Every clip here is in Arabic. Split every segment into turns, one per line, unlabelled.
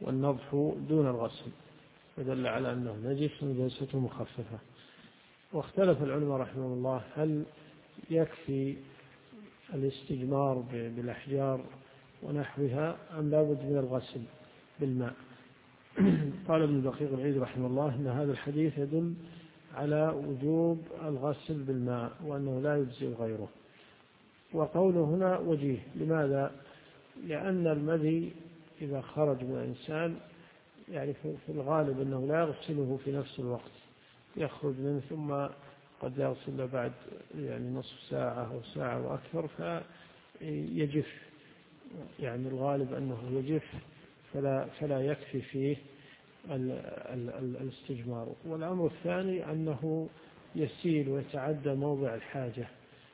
والنضح دون الغسل، ودل على أنه نجس نجاسة مخففة. واختلف العلماء رحمه الله هل يكفي الاستجمار بالأحجار ونحوها أم لابد من الغسل بالماء. قال ابن دقيق العيد رحمه الله أن هذا الحديث يدل على وجوب الغسل بالماء وأنه لا يجزي غيره. وقوله هنا وجيه، لماذا؟ لأن المذي إذا خرج من الإنسان يعني في الغالب أنه لا يغسله في نفس الوقت، يخرج منه ثم قد يغسل بعد يعني نصف ساعة أو ساعة وأكثر فيجف، يعني الغالب أنه يجف فلا يكفي فيه الاستجمار. والأمر الثاني أنه يسيل ويتعدى موضع الحاجة،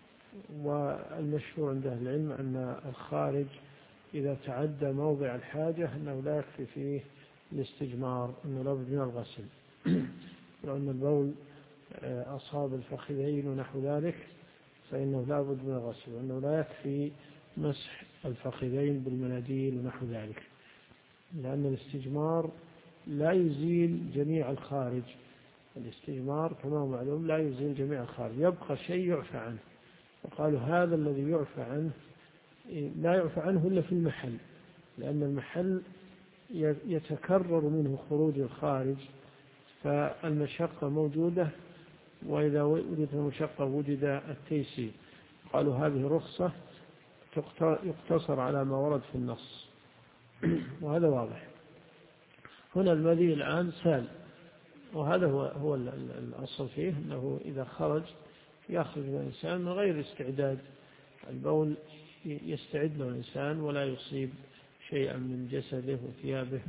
والمشهور عند أهل العلم أن الخارج إذا تعدى موضع الحاجة أنه لا يكفي فيه الاستجمار، أنه لابد من الغسل. لأن البول أصاب الفخذين ونحو ذلك فإنه لابد من الغسل، وأنه لا يكفي مسح الفخذين بالمناديل ونحو ذلك، لأن الاستجمار لا يزيل جميع الخارج. الاستجمار كما هو معلوم لا يزيل جميع الخارج، يبقى شيء يعفى عنه. وقالوا هذا الذي يعفى عنه لا يعفى عنه إلا في المحل، لأن المحل يتكرر منه خروج الخارج، فالمشقة موجودة، وإذا وجدت المشقة وجد التيسير. قالوا هذه رخصة يقتصر على ما ورد في النص. وهذا واضح. هنا المذي الآن سال، وهذا هو الأصل فيه، أنه إذا خرج يخرج من الإنسان من غير استعداد. البول يستعد له الإنسان ولا يصيب شيئا من جسده وثيابه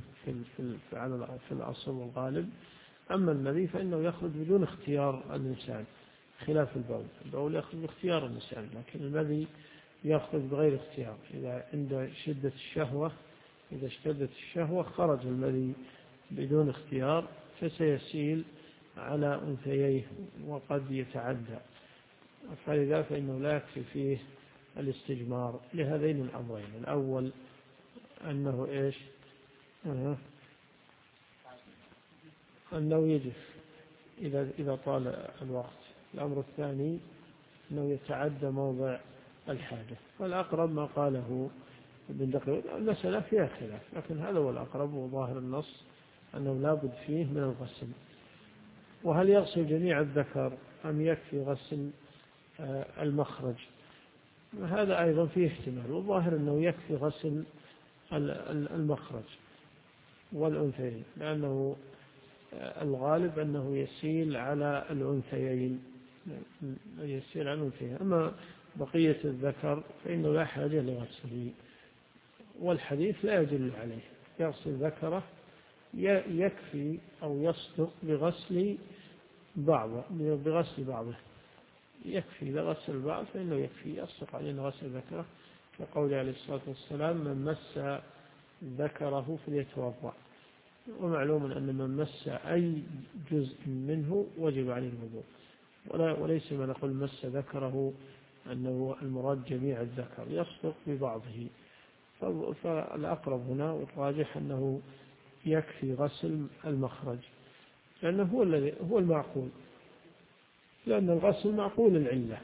في الأصل والغالب. أما المذي فإنه يخرج بدون اختيار الإنسان، خلاف البول يخرج باختيار الإنسان، لكن المذي يخرج بغير اختيار. إذا عند شدة الشهوة، إذا اشتدت الشهوة خرج المذي بدون اختيار، فسيسيل على أنثييه وقد يتعدى، فلذا فإنه لا يكفي فيه الاستجمار لهذين الأمرين. الأول أنه إيش؟ أنه يجف إذا طال الوقت. الأمر الثاني أنه يتعدى موضع الحاجة. والأقرب ما قاله ابن دقيق، المسألة فيها خلاف، لكن هذا هو الأقرب وظاهر النص أنه لا بد فيه من الغسل. وهل يغسل جميع الذكر أم يكفي غسل المخرج؟ هذا أيضا فيه احتمال، والظاهر أنه يكفي غسل المخرج والأنثيين، لأنه الغالب أنه يسيل على الأنثيين. أما بقية الذكر فإنه لا حاجة لغسله، والحديث لا يدل عليه. يغسل ذكره يكفي أو يصدق بغسل بعضه، يكفي. إذا غسل البعض فإنه يكفي، يصدق عليه غسل ذكره، كقول عليه الصلاة والسلام من مس ذكره فليتوضأ. ومعلوم أن من مس أي جزء منه وجب عليه الوضوء، وليس ما نقول مس ذكره أنه المراد جميع الذكر، يصدق ببعضه. فالأقرب هنا والراجح أنه يكفي غسل المخرج، لأنه هو المعقول، لأن الغسل معقول العلة.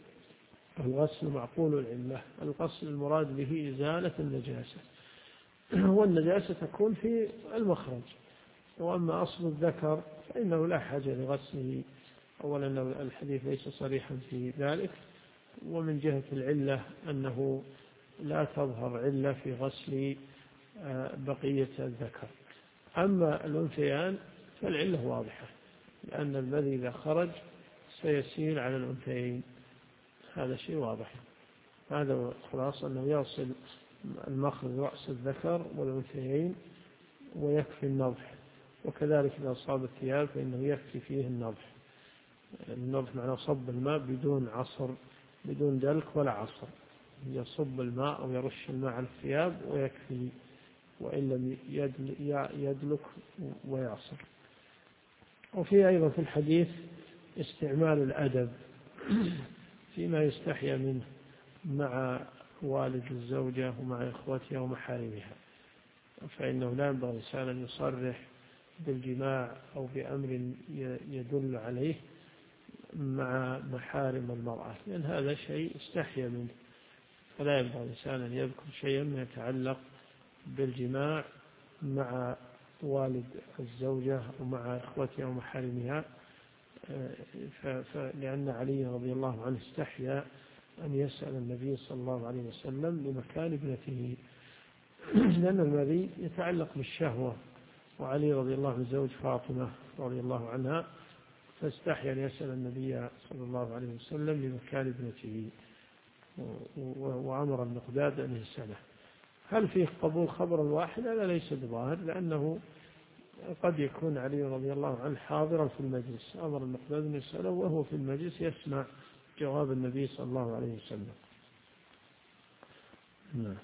الغسل المراد به إزالة النجاسة، والنجاسة تكون في المخرج. وأما أصل الذكر فإنه لا حاجة لغسله. أولا الحديث ليس صريحا في ذلك، ومن جهة العلة أنه لا تظهر علة في غسل بقية الذكر. أما الأنثيان فالعلة واضحة، لأن الذي إذا خرج سيسير على الأنثيين، هذا شيء واضح. هذا خلاصة أنه يصل المخرج رأس الذكر والأنثيين ويكفي النضح. وكذلك إذا أصاب الثياب فإنه يكفي فيه النضح. النضح معناه صب الماء بدون عصر، بدون دلك ولا عصر، يصب الماء أو يرش الماء على الثياب ويكفي، وإن لم يدلك ويعصر. وفي أيضا في الحديث استعمال الأدب فيما يستحيا منه مع والد الزوجة ومع إخوتها ومحارمها. فإنه لا ينبغي الإنسان أن يصرح بالجماع أو بأمر يدل عليه مع محارم المرأة، لأن هذا شيء استحيا منه، فلا ينبغي الإنسان أن يذكر شيئا يتعلق بالجماع مع والد الزوجة ومع إخوتها ومحارمها، لأن علي رضي الله عنه استحيا أن يسأل النبي صلى الله عليه وسلم لمكان ابنته، لأن المذي يتعلق بالشهوة، وعلي رضي الله عنه زوج فاطمة رضي الله عنها، فاستحيا أن يسأل النبي صلى الله عليه وسلم لمكان ابنته، وأمر المقداد أن يسأله. هل فيه قبول خبر الواحد؟ هذا ليس بظاهر، لأنه قد يكون علي رضي الله عنه حاضرا في المجلس، أمر المقداد أن يسأله وهو في المجلس يسمع جواب النبي صلى الله عليه وسلم. نعم.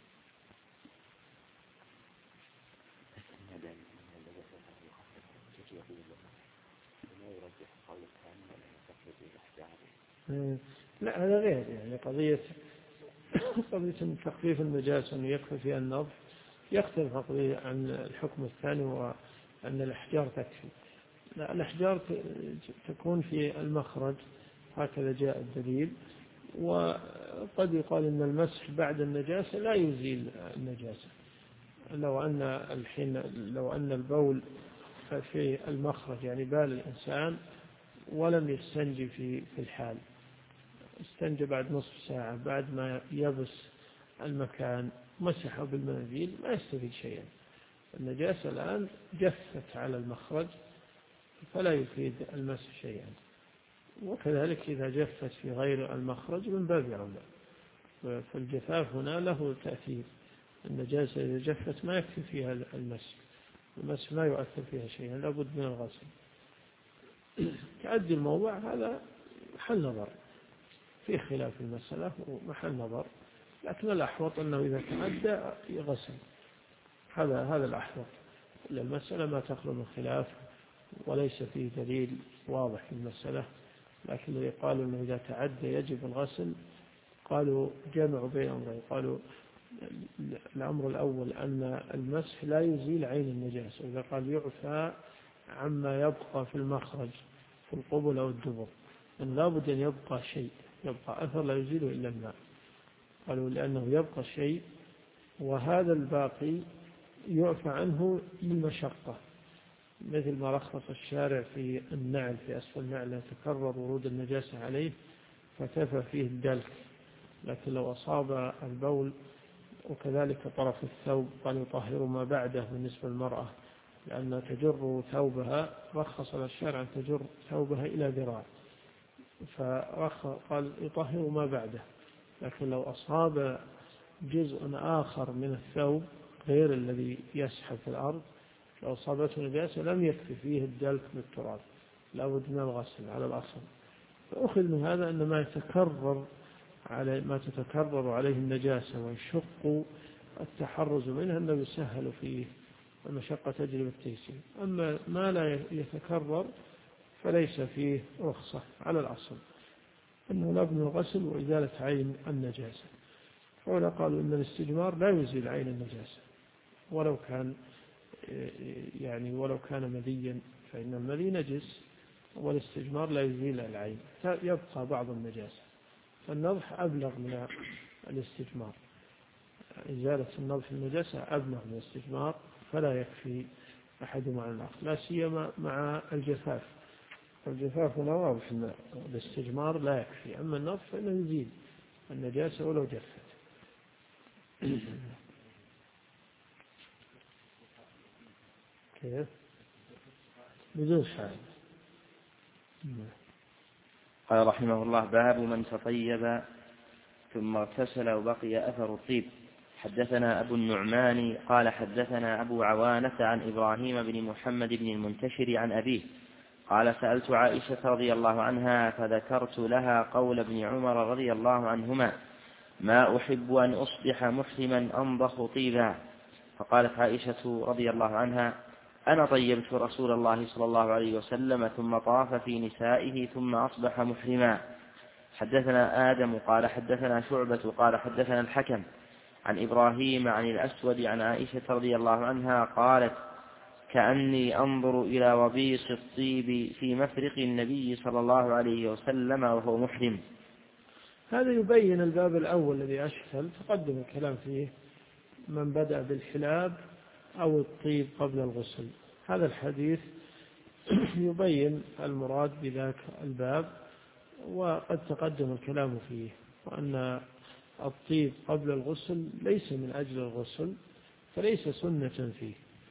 لا هذا غير، يعني قضية تخفيف النجاسة أنه يكفي فيها النظر يختلف عن الحكم الثاني، وأن الأحجار تكفي. لا، الأحجار تكون في المخرج، هكذا جاء الدليل. وقد يقال أن المسح بعد النجاسة لا يزيل النجاسة، لو أن البول في المخرج، يعني بال الإنسان ولم يستنجي في الحال، استنجى بعد نصف ساعة بعد ما يبس المكان مسحه بالمناديل، ما يستفيد شيئا. النجاسة الآن جفت على المخرج فلا يفيد المسح شيئا، وكذلك إذا جفت في غير المخرج من باب أولى. فالجفاف هنا له تأثير، النجاسة إذا جفت ما يكفي فيها المسح ما يؤثر فيها شيئا، لابد من الغسل. تعدي الموضع هذا محل نظر، في خلاف المسألة ومحل نظر، لكن الأحوط أنه إذا تعدى يغسل، هذا الأحوط. المسألة ما تخلو من خلاف وليس فيه دليل واضح في المسألة، لكن الذي قالوا أنه إذا تعدى يجب الغسل قالوا جمعوا بين أمرين. قالوا الأمر الأول أن المسح لا يزيل عين النجاسة، إذا قال يعفى عما يبقى في المخرج في القبل أو الدبر، أن لابد أن يبقى شيء، يبقى أثر لا يزيله إلا الماء. قالوا لأنه يبقى شيء، وهذا الباقي يعفى عنه للمشقة، مثل ما رخص الشارع في النعل، في أسفل النعل يتكرر ورود النجاسة عليه فكفى فيه الدلك، لكن لو أصاب البول وكذلك طرف الثوب قال يطهر ما بعده بالنسبة للمرأة، لأن تجر ثوبها، رخص الشارع أن تجر ثوبها إلى ذراع، فقال يطهر ما بعده. لكن لو أصاب جزء آخر من الثوب غير الذي يسحب في الأرض، لو أصابته نجاسة لم يكفي فيه الدلك بالتراب، لابد من الغسل على الأصل. فأخذ من هذا أن ما تتكرر عليه النجاسة ويشق التحرز منها أنه يسهل فيه، المشقة تجري بالتيسير. أما ما لا يتكرر فليس فيه رخصة على الأصل، أنه لابد من الغسل وإزالة عين النجاسة. فولا قالوا أن الاستجمار لا يزيل عين النجاسة ولو كان مذيا، فإن المذي نجس، والاستجمار لا يزيل العين، يبقى بعض النجاسة. فالنضح أبلغ من الاستجمار، إزالة النضح النجاسة أبلغ من الاستجمار، فلا يكفي أحدهما عن الآخر، لا سيما مع الجفاف. الجفاف هنا واضح أن الاستجمار لا يكفي، أما النضح فإنه يزيل النجاسة ولو جفت. كيف؟ بدون حال.
قال رحمه الله: باب من تطيب ثم اغتسل وبقي أثر الطيب. حدثنا أبو النعمان قال حدثنا أبو عوانة عن إبراهيم بن محمد بن المنتشر عن أبيه قال: سألت عائشة رضي الله عنها فذكرت لها قول ابن عمر رضي الله عنهما: ما أحب أن أصبح محرما أنضخ طيبا. فقالت عائشة رضي الله عنها: أنا طيبت رسول الله صلى الله عليه وسلم ثم طاف في نسائه ثم أصبح محرما. حدثنا آدم قال حدثنا شعبة قال حدثنا الحكم عن إبراهيم عن الأسود عن عائشة رضي الله عنها قالت كأني أنظر إلى وبيص الطيب في مفرق النبي صلى الله عليه وسلم وهو محرم.
هذا يبين الباب الأول الذي أشكل تقدم الكلام فيه من بدأ بالحلاب أو الطيب قبل الغسل. هذا الحديث يبين المراد بذاك الباب وقد تقدم الكلام فيه، وأن الطيب قبل الغسل ليس من أجل الغسل فليس سنة فيه،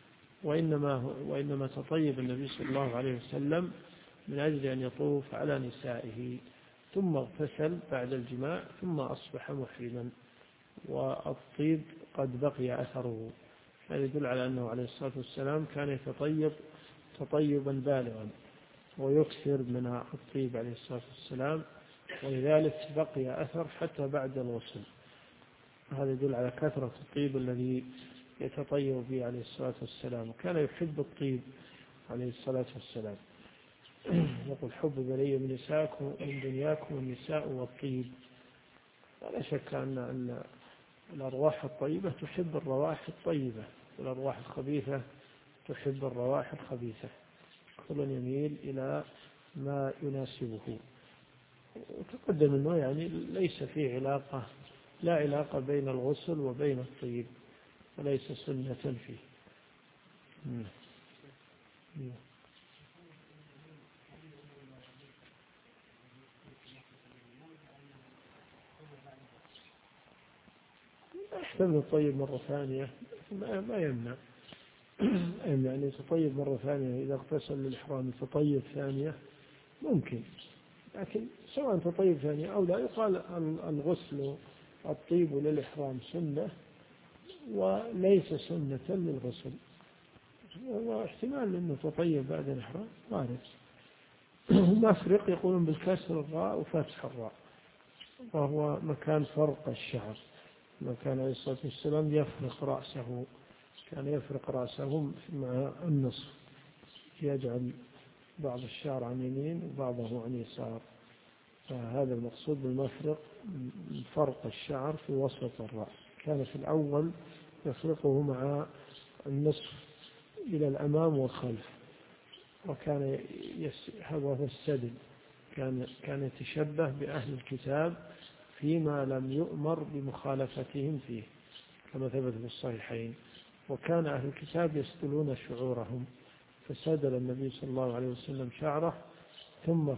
وإنما تطيب النبي صلى الله عليه وسلم من أجل أن يطوف على نسائه ثم اغتسل بعد الجماع ثم أصبح محرما، والطيب قد بقي أثره. هذا يدل على أنه عليه الصلاة والسلام كان يتطيب تطيبا بالغا ويكثر من الطيب عليه الصلاة والسلام، ولذلك بقي أثر حتى بعد الغسل. هذا يدل على كثرة الطيب الذي يتطيب به عليه الصلاة والسلام، وكان يحب الطيب عليه الصلاة والسلام. يقول حبب إلي من نسائكم من دنياكم النساء والطيب. لا شك أن الأرواح الطيبة تحب الروائح الطيبة، والأرواح الخبيثة تحب الروائح الخبيثة، كل يميل إلى ما يناسبه. وتقدم أنه يعني ليس فيه لا علاقة بين الغسل وبين الطيب، وليس سنة فيه. يحتمل الطيب مرة ثانية ما يمنع أن يتطيب مرة ثانية إذا اغتسل للإحرام تطيب ثانية ممكن، لكن سواء تطيب ثانية أو لا يقال الغسل الطيب للإحرام سنة وليس سنة للغسل، واحتمال أنه تطيب بعد الإحرام وارد. مفرق يقولون بالكسر الراء وفتح الراء، وهو مكان فرق الشعر. كان عليه الصلاة والسلام يفرق رأسه، كان يفرق رأسه مع النصف، يجعل بعض الشعر عن يمين وبعضه عن يسار، فهذا المقصود بالمفرق فرق الشعر في وسط الرأس. كان في الأول يفرقه مع النصف إلى الأمام والخلف، وكان هذا السدل كان يتشبه بأهل الكتاب فيما لم يؤمر بمخالفتهم فيه كما ثبت في الصحيحين. وكان أهل الكتاب يسدلون شعورهم، فسدل النبي صلى الله عليه وسلم شعره ثم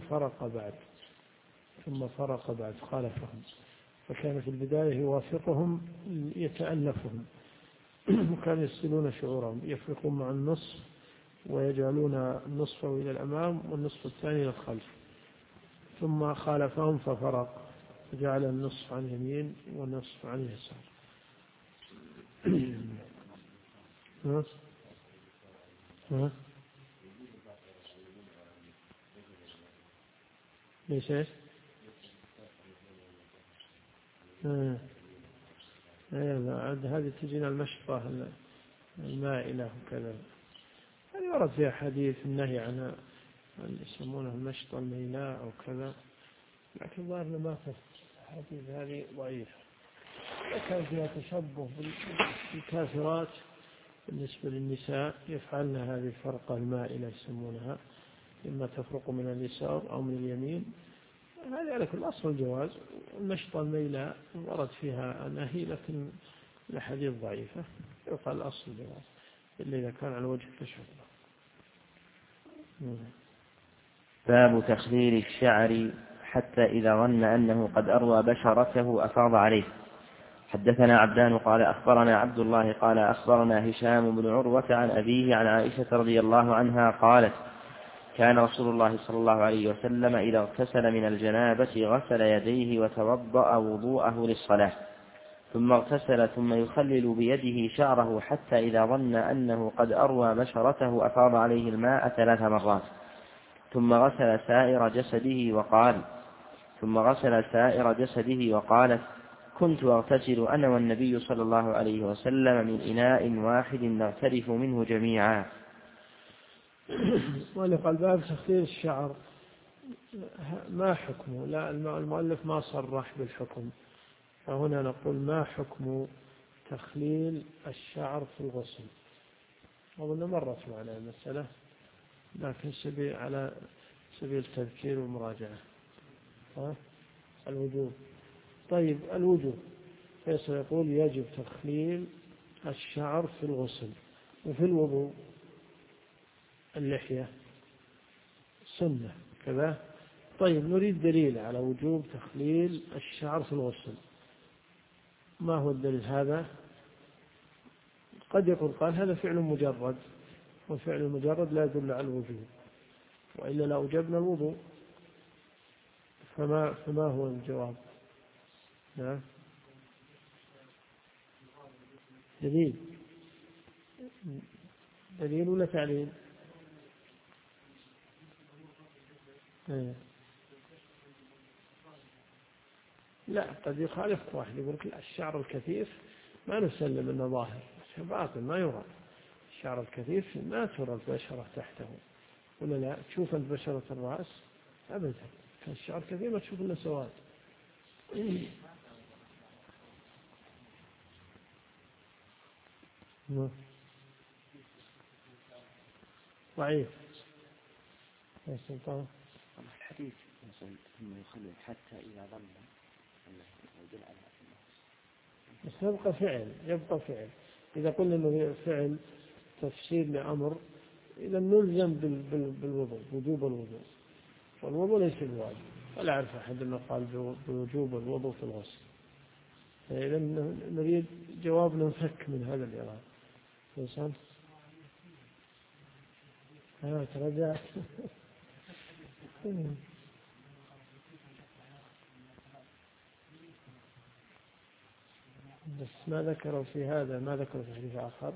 فرق بعد خالفهم، فكان في البداية يوافقهم يتألفهم، وكانوا يسدلون شعورهم يفرقون مع النصف ويجعلون النصف إلى الأمام والنصف الثاني إلى الخلف، ثم خالفهم ففرق وجعل النصف عن اليمين والنصف عن اليسار. ليش ايش؟ هذه تجينا المشطة المائلة وكذا، هذه ورد فيها حديث النهي عن يسمونه المشطة الميلاء أو كذا، لكن ظاهرنا ما في الحديث هذه ضعيفة. كان فيها تشبه بالكافرات بالنسبة للنساء، يفعلن هذه الفرقة المائلة يسمونها، إما تفرق من اليسار أو من اليمين. هذا على كل أصل الجواز. المشطة الميلاء ورد فيها نهي، لكن الحديث ضعيفة، يقال الأصل الجواز إلا إذا كان على وجه التشبه.
باب تخليل الشعر حتى إذا ظن أنه قد أروى بشرته أفاض عليه. حدثنا عبدان قال أخبرنا عبد الله قال أخبرنا هشام بن عروة عن أبيه عن عائشة رضي الله عنها قالت كان رسول الله صلى الله عليه وسلم إذا اغتسل من الجنابة غسل يديه وتوضأ وضوءه للصلاة، ثم اغتسل ثم يخلل بيده شعره حتى إذا ظن أنه قد أروى بشرته أفاض عليه الماء 3 مرات، ثم غسل سائر جسده وقالت كنت أغتسل أنا والنبي صلى الله عليه وسلم من إناء واحد نغترف منه جميعا.
ولقى الباب تخليل الشعر ما حكمه؟ لا، المؤلف ما صرح بالحكم، فهنا نقول ما حكم تخليل الشعر في الغسل. أظن مرت معنا المسألة، لكن على سبيل التذكير والمراجعة. الوجوب. طيب الوجوب، فيصل يقول يجب تخليل الشعر في الغسل. وفي الوضوء اللحية سنة كذا. طيب نريد دليل على وجوب تخليل الشعر في الغسل. ما هو الدليل هذا؟ قد يقول قال هذا فعل مجرد، والفعل المجرد لا يدل على الوجوب، وإلا لا أوجبنا الوضوء. فما هو الجواب؟ نعم. دليل ولا تعليل؟ لا، قد يخالف واحد يقول لك الشعر الكثيف ما نسلم انه ظاهر، باطن ما يرى. الشعر الكثيف ما ترى البشرة تحته، ولا لا تشوف انت بشرة الرأس ابدا. الشعر كثير ما تشوف الا سواد. ضعيف يا سلطان.
الحديث ثم يخلل حتى إذا ظن أنه يدل على
بس يبقى فعل. إذا قلنا أنه فعل تفسير لأمر، إذا نلزم بالوضوء، وجوب الوضوء، والوضوء ليس الواجب. ولا أعرف أحد أنه قال بوجوب الوضوء في الغسل. إذا نريد جواب ننفك من هذا الإعراب. إنسان ترجعت. بس ما ذكروا في هذا، ما ذكروا في حديث آخر.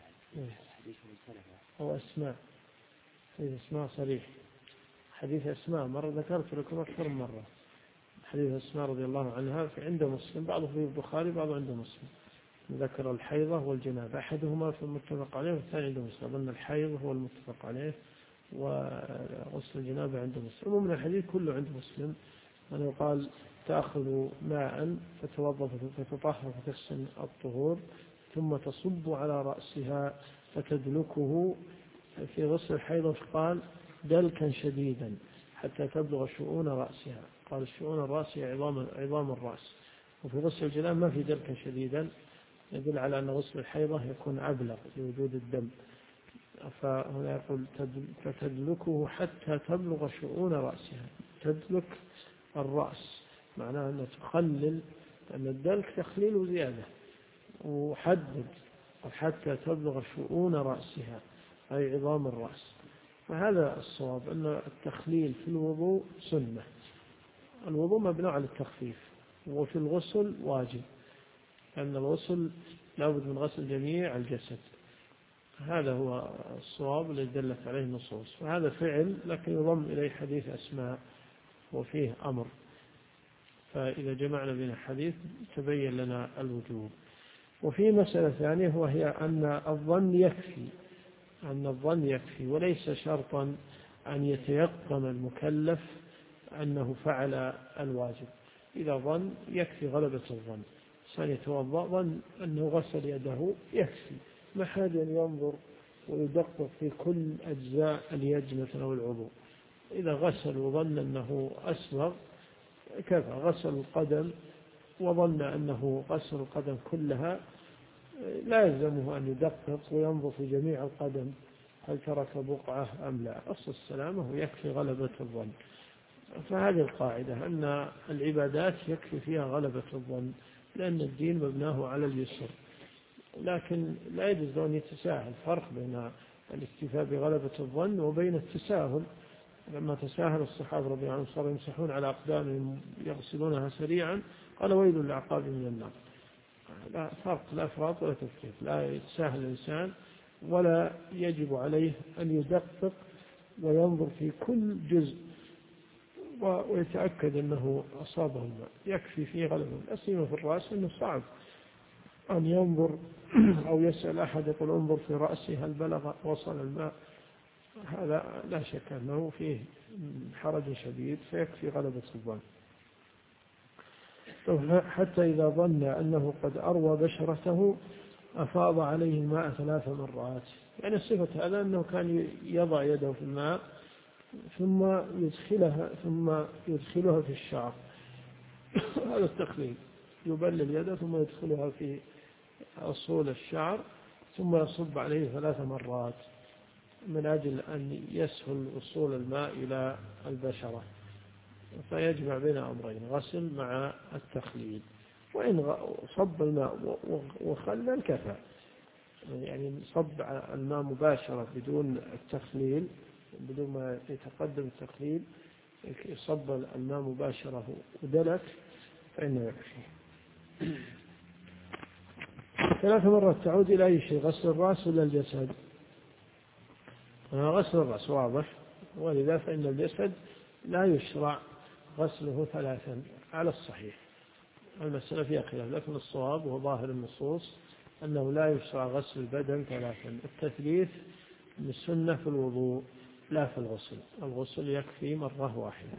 هو أسماء، حديث أسماء صريح. حديث أسماء مرة ذكرت لكم أكثر من مرة. حديث أسماء رضي الله عنها في عند مسلم، بعضه في البخاري بعضه عند مسلم. ذكر الحيضة والجنابة، أحدهما في المتفق عليه والثاني عند مسلم. أظن الحيض هو المتفق عليه، وغسل الجنابة عند مسلم. ومن الحديث كله عند مسلم أنه قال تأخذ ماء فتوضأ فتطهر فتحسن الطهور، ثم تصب على رأسها فتدلكه في غسل الحيض. قال دلكا شديدا حتى تبلغ شؤون رأسها. قال شؤون الرأس عظام الرأس. وفي غسل الجنابة ما في دلكا شديدا، يدل على أن غسل الحيضة يكون أبلغ لوجود الدم. فهنا يقول فتدلكه حتى تبلغ شؤون رأسها. تدلك الرأس معناه أن تخلل، أن الدلك تخليل زيادة، وحدد حتى تبلغ شؤون رأسها أي عظام الرأس. فهذا الصواب، أن التخليل في الوضوء سنة. الوضوء مبني على التخفيف، وفي الغسل واجب، لأن الغسل لابد من غسل جميع الجسد. هذا هو الصواب الذي دلت عليه النصوص. فهذا فعل لكن يضم إليه حديث أسماء وفيه أمر. فإذا جمعنا بين الحديث تبين لنا الوجوب. وفي مسألة ثانية وهي أن الظن يكفي وليس شرطا أن يتيقن المكلف أنه فعل الواجب. إذا ظن يكفي غلبة الظن. سيتوضأ ظن أنه غسل يده يكفي، ما حاجة أن ينظر ويدقق في كل أجزاء اليد مثلا أو العضو. إذا غسل وظن أنه أسبغ كفى. غسل القدم وظن أنه غسل القدم كلها، لا يلزمه أن يدقق وينظر في جميع القدم هل ترك بقعة أم لا. أصل السلامة ويكفي غلبة الظن. فهذه القاعدة أن العبادات يكفي فيها غلبة الظن، لأن الدين مبناه على اليسر. لكن لا يجوز أن يتساهل. فرق بين الاكتفاء بغلبة الظن وبين التساهل. لما تساهل الصحابة رضي الله عنهم صاروا يمسحون على أقدامهم يغسلونها سريعا، قال ويل للعقاب من النار. لا فرق، لا إفراط ولا تفريط. لا يتساهل الإنسان، ولا يجب عليه أن يدقق وينظر في كل جزء ويتأكد أنه أصابه الماء. يكفي فيه غلبة. الأسيمة في الرأس أنه صعب أن ينظر أو يسأل أحد يقول انظر في رأسي هل بلغ وصل الماء. هذا لا شك أنه فيه حرج شديد، فيكفي غلبة الظن. حتى إذا ظن أنه قد أروى بشرته أفاض عليه الماء 3 مرات. يعني صفة هذا أنه كان يضع يده في الماء ثم يدخلها في الشعر. هذا التخليل، يبلل يده ثم يدخلها في أصول الشعر ثم يصب عليه 3 مرات من أجل أن يسهل وصول الماء إلى البشرة. فيجمع بين أمرين، غسل مع التخليل. وإن صب الماء وخلل كفى، يعني صب الماء مباشرة بدون التخليل، بدون ما يتقدم التخليل، صب الماء مباشرة ودلك فإنه يكفي. 3 مرات تعود إلى أي شيء؟ غسل الرأس ولا الجسد؟ غسل الرأس واضح، ولذا فإن الجسد لا يشرع غسله 3 على الصحيح. المسألة فيها خلاف، لكن الصواب وهو ظاهر النصوص أنه لا يشرع غسل البدن 3. التثليث من السنة في الوضوء لا في الغسل. الغسل يكفي مرة واحدة.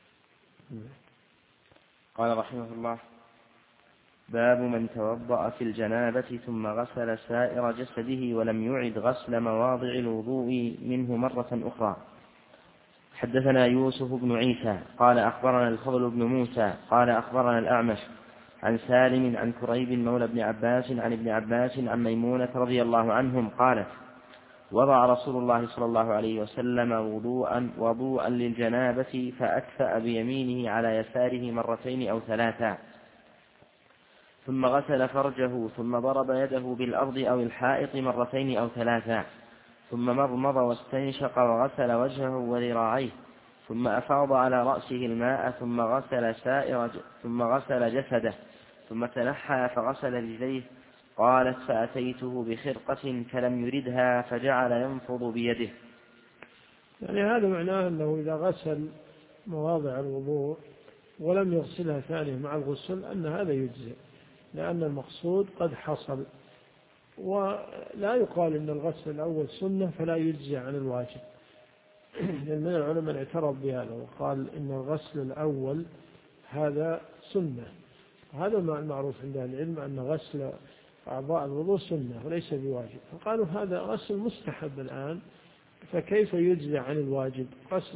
قال رحمه الله: باب من توضأ في الجنابة ثم غسل سائر جسده ولم يعد غسل مواضع الوضوء منه مرة أخرى. حدثنا يوسف بن عيسى قال أخبرنا الفضل بن موسى قال أخبرنا الأعمش عن سالم عن كريب مولى ابن عباس عن ابن عباس عن ميمونة رضي الله عنهم قالت: وضع رسول الله صلى الله عليه وسلم وضوءا للجنابة فأكفأ بيمينه على يساره 2 أو 3، ثم غسل فرجه ثم ضرب يده بالأرض أو الحائط 2 أو 3، ثم مضمض واستنشق وغسل وجهه وذراعيه، ثم أفاض على رأسه الماء ثم غسل جسده، ثم تنحى فغسل رجليه. قالت: فأتيته بخرقة فلم يردها فجعل ينفض بيده.
يعني هذا معناه أنه إذا غسل مواضع الوضوء ولم يغسلها ثانية مع الغسل أن هذا يجزئ، لأن المقصود قد حصل. ولا يقال إن الغسل الأول سنة فلا يجزي عن الواجب، لأن من العلماء اعترض بهذا وقال إن الغسل الأول هذا سنة. هذا المعروف عند العلم أن غسل أعضاء الوضوء سنة وليس بواجب، فقالوا هذا غسل مستحب الآن، فكيف يجزي عن الواجب؟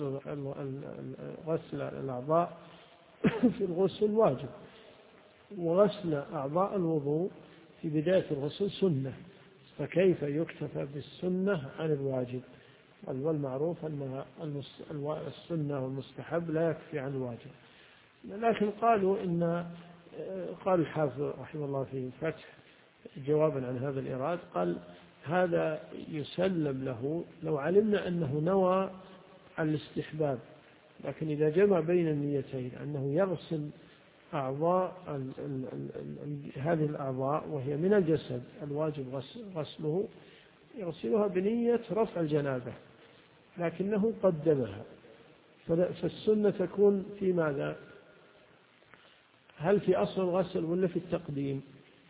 غسل الأعضاء في الغسل واجب، وغسل أعضاء الوضوء في بداية الغسل سنة، فكيف يكتفى بالسنة عن الواجب؟ والمعروف أن السنة والمستحب لا يكفي عن الواجب. لكن قالوا قال الحافظ رحمه الله في فتح جوابا عن هذا الإيراد، قال: هذا يسلم له لو علمنا أنه نوى الاستحباب، لكن إذا جمع بين النيتين أنه يغسل أعضاء هذه الأعضاء وهي من الجسد الواجب غسله، يغسلها بنية رفع الجنابة لكنه قدمها، فالسنة تكون في ماذا؟ هل في أصل الغسل ولا في التقديم؟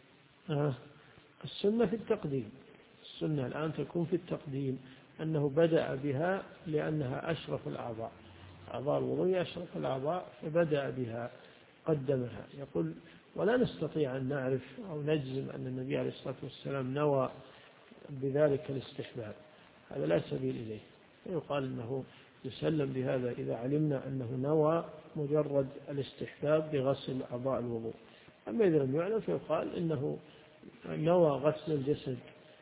السنة في التقديم. السنة الآن تكون في التقديم، أنه بدأ بها لأنها أشرف الأعضاء، أعضاء الوضوء أشرف الأعضاء، فبدأ بها قدمها. يقول: ولا نستطيع أن نعرف أو نجزم أن النبي عليه الصلاة والسلام نوى بذلك الاستحباب، هذا لا سبيل إليه. يقال أنه يسلم بهذا إذا علمنا أنه نوى مجرد الاستحباب بغسل أعضاء الوضوء. أما إذا لم يعلم فيقال إنه نوى غسل الجسد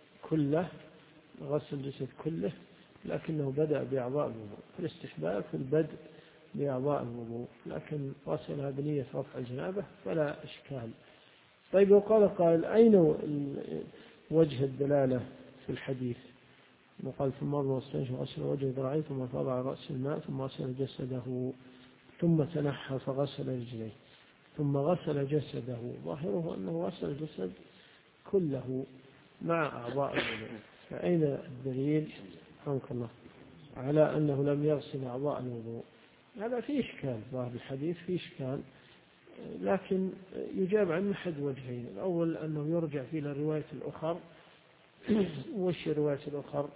كله لكنه بدأ بأعضاء الوضوء. الاستحباب في البدء بأعضاء الوضوء، لكن غسلها بنية رفع الجنابة فلا إشكال. طيب، وقال قائل: أين وجه الدلالة في الحديث؟ وقال: ثم مضى واستنشق وغسل وجهه وذراعيه ثم أفاض على رأس الماء ثم غسل جسده ثم تنحى فغسل رجليه ثم غسل جسده. ظاهره أنه غسل الجسد كله مع أعضاء الوضوء، فأين الدليل رحمك الله على أنه لم يغسل أعضاء الوضوء؟ هذا فيه إشكال، ظاهر الحديث فيه إشكال، لكن يجاب عن أحد وجهين. الأول أنه يرجع فيه للرواية الأخر. وش الرواية الأخر؟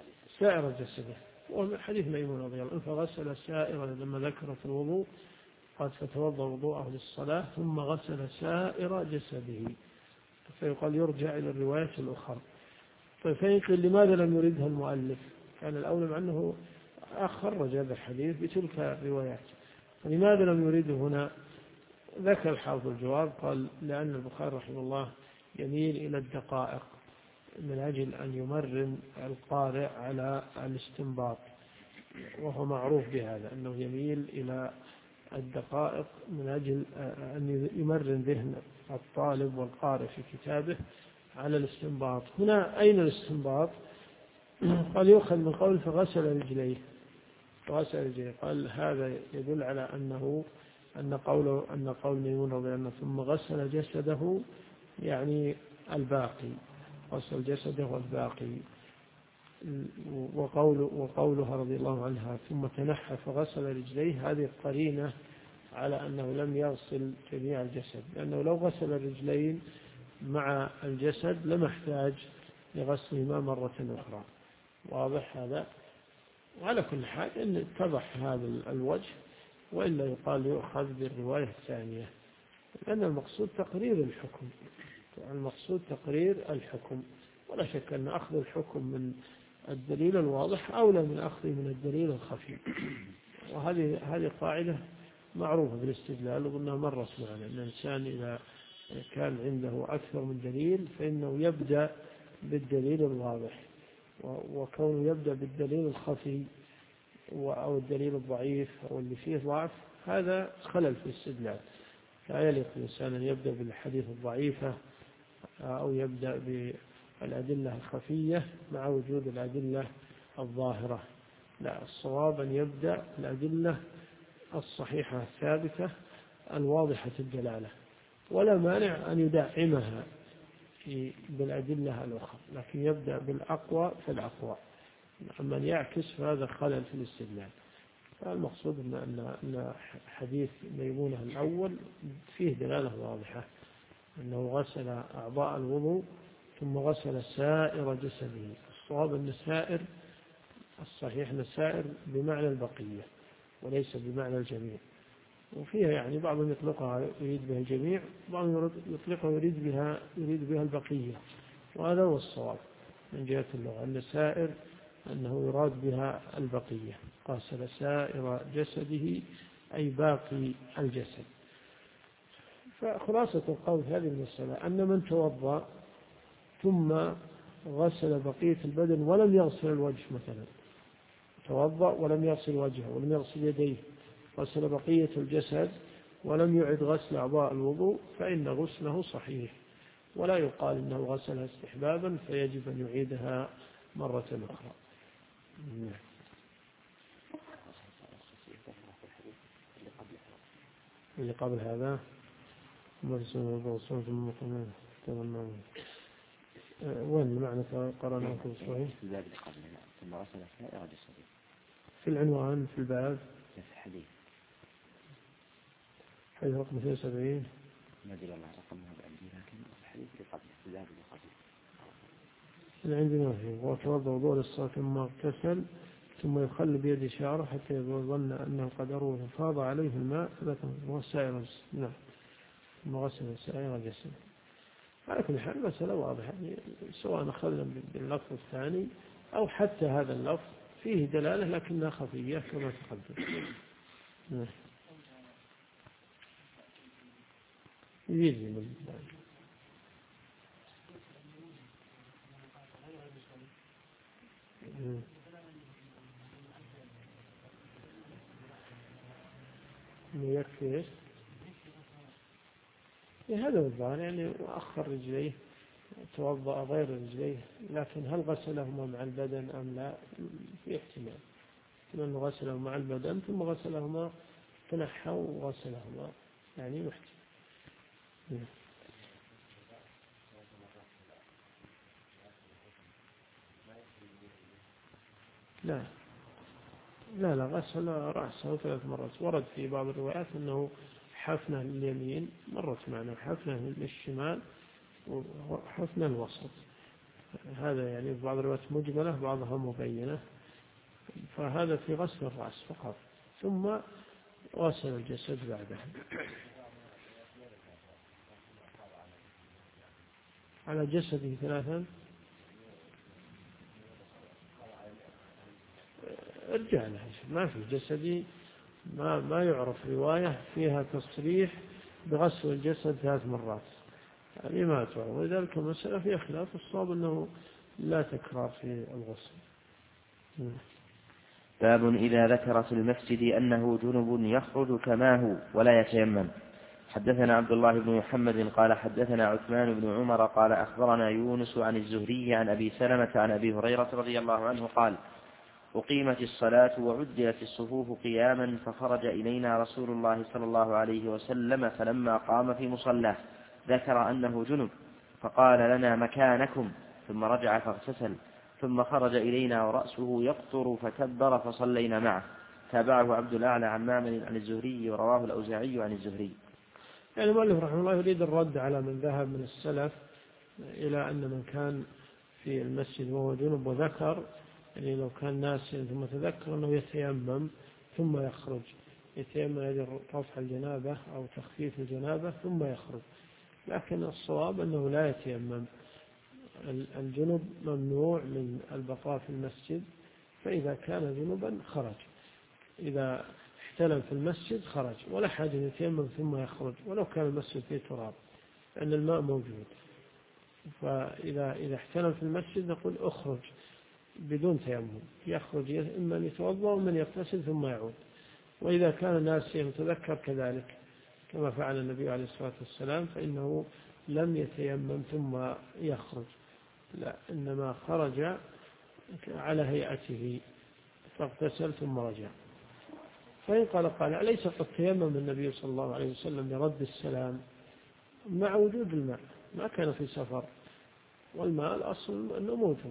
سائر جسده، وحديث ميمون رضي الله عنه: فغسل سائر، لما ذكر في الوضوء قال فتوضأ وضوءه للصلاة ثم غسل سائر جسده، فيقال يرجع إلى الرواية الأخرى. طيب فيقول لماذا لم يردها المؤلف؟ كان الأولى مع أنه أخرج هذا الحديث بتلك الروايات، لماذا لم يرده هنا؟ ذكر الحافظ الجواب، قال لأن البخاري رحمه الله يميل إلى الدقائق من أجل أن يمرن القارئ على الاستنباط، وهو معروف بهذا أنه يميل إلى الدقائق من أجل أن يمرن ذهن الطالب والقارئ في كتابه على الاستنباط. هنا أين الاستنباط؟ قال يؤخذ من قول فغسل رجليه، قال هذا يدل على أن قول ميمون رضي الله عنه ثم غسل جسده يعني الباقي، غسل جسده الباقي. وقولها رضي الله عنها ثم تنحى فغسل رجليه، هذه قرينة على أنه لم يغسل جميع الجسد، لأنه لو غسل الرجلين مع الجسد لما احتاج لغسلهما مرة أخرى. واضح هذا؟ وعلى كل حال إن اتضح هذا الوجه، وإلا يقال يؤخذ بالرواية الثانية، لأن المقصود تقرير الحكم، ولا شك أن أخذ الحكم من الدليل الواضح أولى من أخذه من الدليل الخفي. وهذه قاعدة معروفة بالاستدلال، وقلنا مرة معنا أن الإنسان إذا كان عنده أكثر من دليل فإنه يبدأ بالدليل الواضح، وكونه يبدأ بالدليل الخفي أو الدليل الضعيف أو اللي فيه ضعف هذا خلل في الاستدلال. لا يليق الإنسان أن يبدأ بالحديث الضعيفة أو يبدأ بالأدلة الخفية مع وجود الأدلة الظاهرة. لا، الصواب أن يبدأ بالأدلة الصحيحة الثابتة الواضحة الدلالة، ولا مانع أن يدعمها بالأدلة الأخرى، لكن يبدأ بالأقوى فالأقوى. أما أن يعكس فهذا خلل في الاستدلال. فالمقصود أن حديث ميمونة الأول فيه دلالة واضحة أنه غسل أعضاء الوضوء ثم غسل سائر جسده. الصواب أن السائر الصحيح أن السائر بمعنى البقية وليس بمعنى الجميع، وفيها يعني بعضهم يطلقها يريد بها الجميع، بعضهم يطلقها يريد بها البقية، وهذا هو الصواب من جهة اللغة، أن السائر أنه يراد بها البقية. غسل سائر جسده أي باقي الجسد. فخلاصة القول في هذه المسألة أن من توضأ ثم غسل بقية البدن ولم يغسل الوجه، مثلا توضأ ولم يغسل وجهه ولم يغسل يديه، غسل بقية الجسد ولم يعد غسل أعضاء الوضوء، فإن غسله صحيح، ولا يقال إنه غسلها استحبابا فيجب أن يعيدها مرة أخرى. اللي قبل هذا وين معنى قرأنا في الصحيح؟ في العنوان في الباب في الحديث حديث رقم 72 ما أدري والله رقمها بعندي، لكن الحديث اللي قبله في الباب اللي قبله اللي عندنا فيه وتوضأ وضوء للصلاة ثم اغتسل ثم يخل بيد شعره حتى يظن أنه قد أروه ففاض عليه الماء وسائر نعم ثم غسل سائر جسده. على كل حال مسألة واضحة، يعني سواء أخذنا باللفظ الثاني أو حتى هذا اللفظ فيه دلالة لكنها خفية كما تقدم. يجي من يكفي هذا الظاهر، يعني أخر رجليه توضأ غير رجليه، لكن هل غسلهما مع البدن أم لا؟ في احتمال أنه غسلهما مع البدن ثم غسلهما تنحى وغسلهما، يعني يحتمل. لا غسل رأسه 3 مرات. ورد في بعض الروايات أنه حفنة لليمين مرت معنا، حفنة للشمال، وحفنة الوسط. هذا يعني في بعض الروايات مجملة بعضها مبينة، فهذا في غسل الرأس فقط. ثم غسل الجسد بعدها على جسده 3. ارجع لها، ما في جسدي، ما يعرف رواية فيها تصريح بغسل الجسد 3 مرات، يعني ما تعرف. ولذلك المسألة فيها خلاف، الصواب أنه لا تكرار في الغسل.
باب إذا ذكر في المسجد أنه جنب يخرج كما هو ولا يتيمم. حدثنا عبد الله بن محمد قال حدثنا عثمان بن عمر قال أخبرنا يونس عن الزهري عن أبي سلمة عن أبي هريرة رضي الله عنه قال أقيمت الصلاة وعدلت الصفوف قياما فخرج إلينا رسول الله صلى الله عليه وسلم فلما قام في مصلاه ذكر أنه جنب فقال لنا مكانكم ثم رجع فاغتسل ثم خرج إلينا ورأسه يقطر فكبر فصلينا معه. تابعه عبد الأعلى عن معمر عن الزهري ورواه الأوزاعي عن الزهري.
يعني المؤلف رحمه الله يريد الرد على من ذهب من السلف إلى أن من كان في المسجد وهو جنب وذكر، يعني لو كان ناسيا ثم تذكر أنه يتيمم ثم يخرج، يتيمم أجل رفع الجنابة أو تخفيف الجنابة ثم يخرج. لكن الصواب أنه لا يتيمم. الجنب ممنوع من البقاء في المسجد، فإذا كان جنبا خرج، إذا احتلم في المسجد خرج، ولا حاجة يتيمم ثم يخرج ولو كان المسجد فيه تراب، لأن الماء موجود. فإذا احتلم في المسجد نقول أخرج بدون تيمم، يخرج إما أن يتوضأ ومن يغتسل ثم يعود. وإذا كان ناسيا يتذكر كذلك كما فعل النبي عليه الصلاة والسلام فإنه لم يتيمم ثم يخرج، لا، إنما خرج على هيئته فاغتسل ثم رجع. فإن قال أليس قد تيمم النبي صلى الله عليه وسلم لرد السلام مع وجود الماء، ما كان في سفر والماء الأصل أنه موجود،